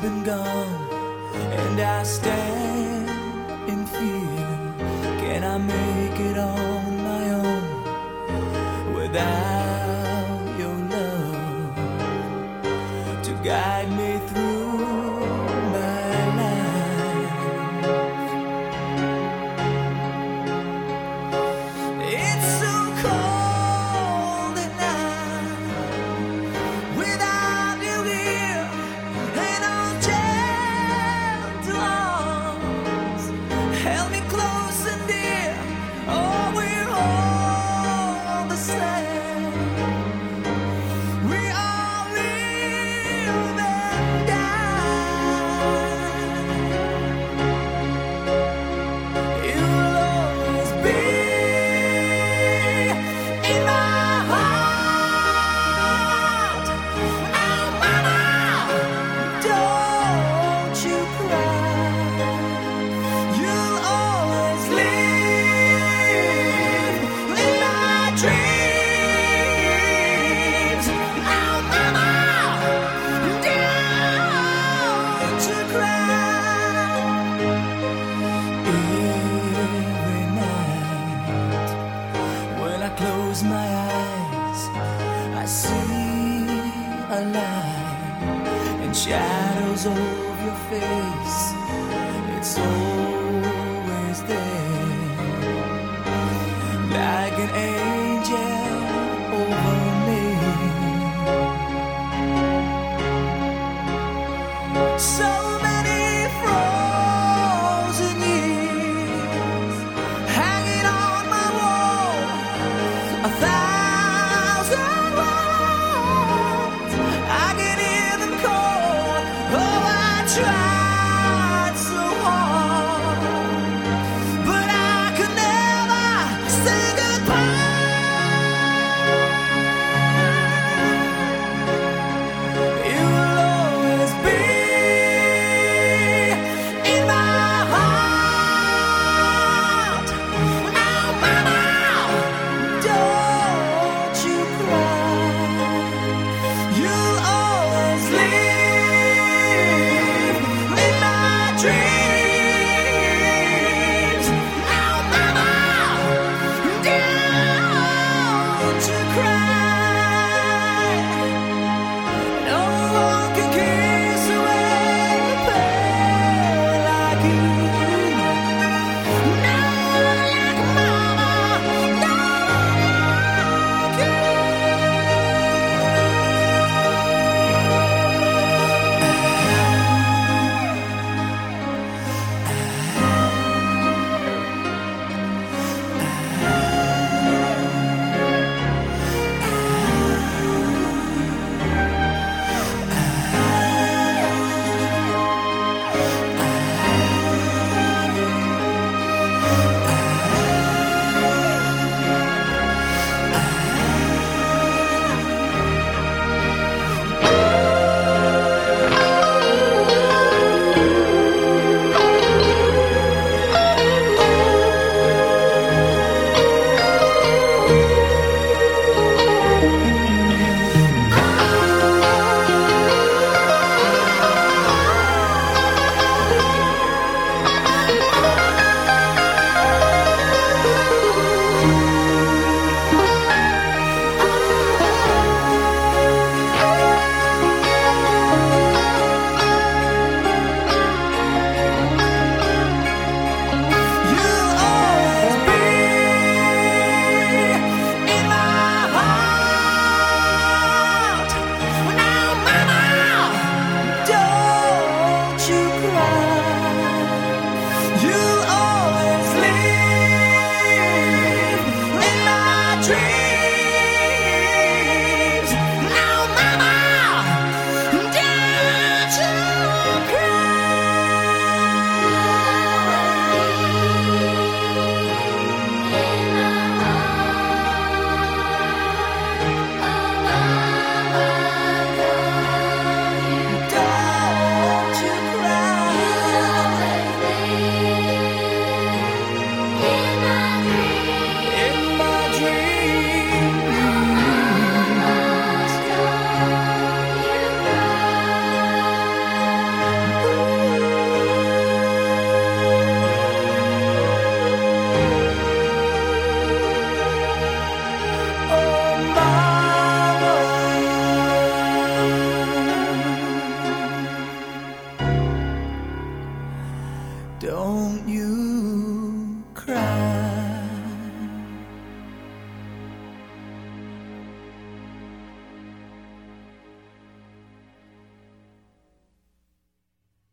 been gone, and I stand in fear. Can I make it on my own without your love to guide me through my life? It's so cold at night without you here, and those gentle arms held me close and dear. Oh, we're all the same. We all live and die. You'll always be in my heart. Oh, mama, don't you cry. You'll always live in my dreams. Oh, mama, don't you cry. Every night when I close my eyes, I see a light and shadows of your face. It's always there, like an angel over me. So many frozen years hanging on my wall, 1,000 words, I can hear them call. Oh, I tried so hard, but I could never say goodbye. You will always be won't you cry?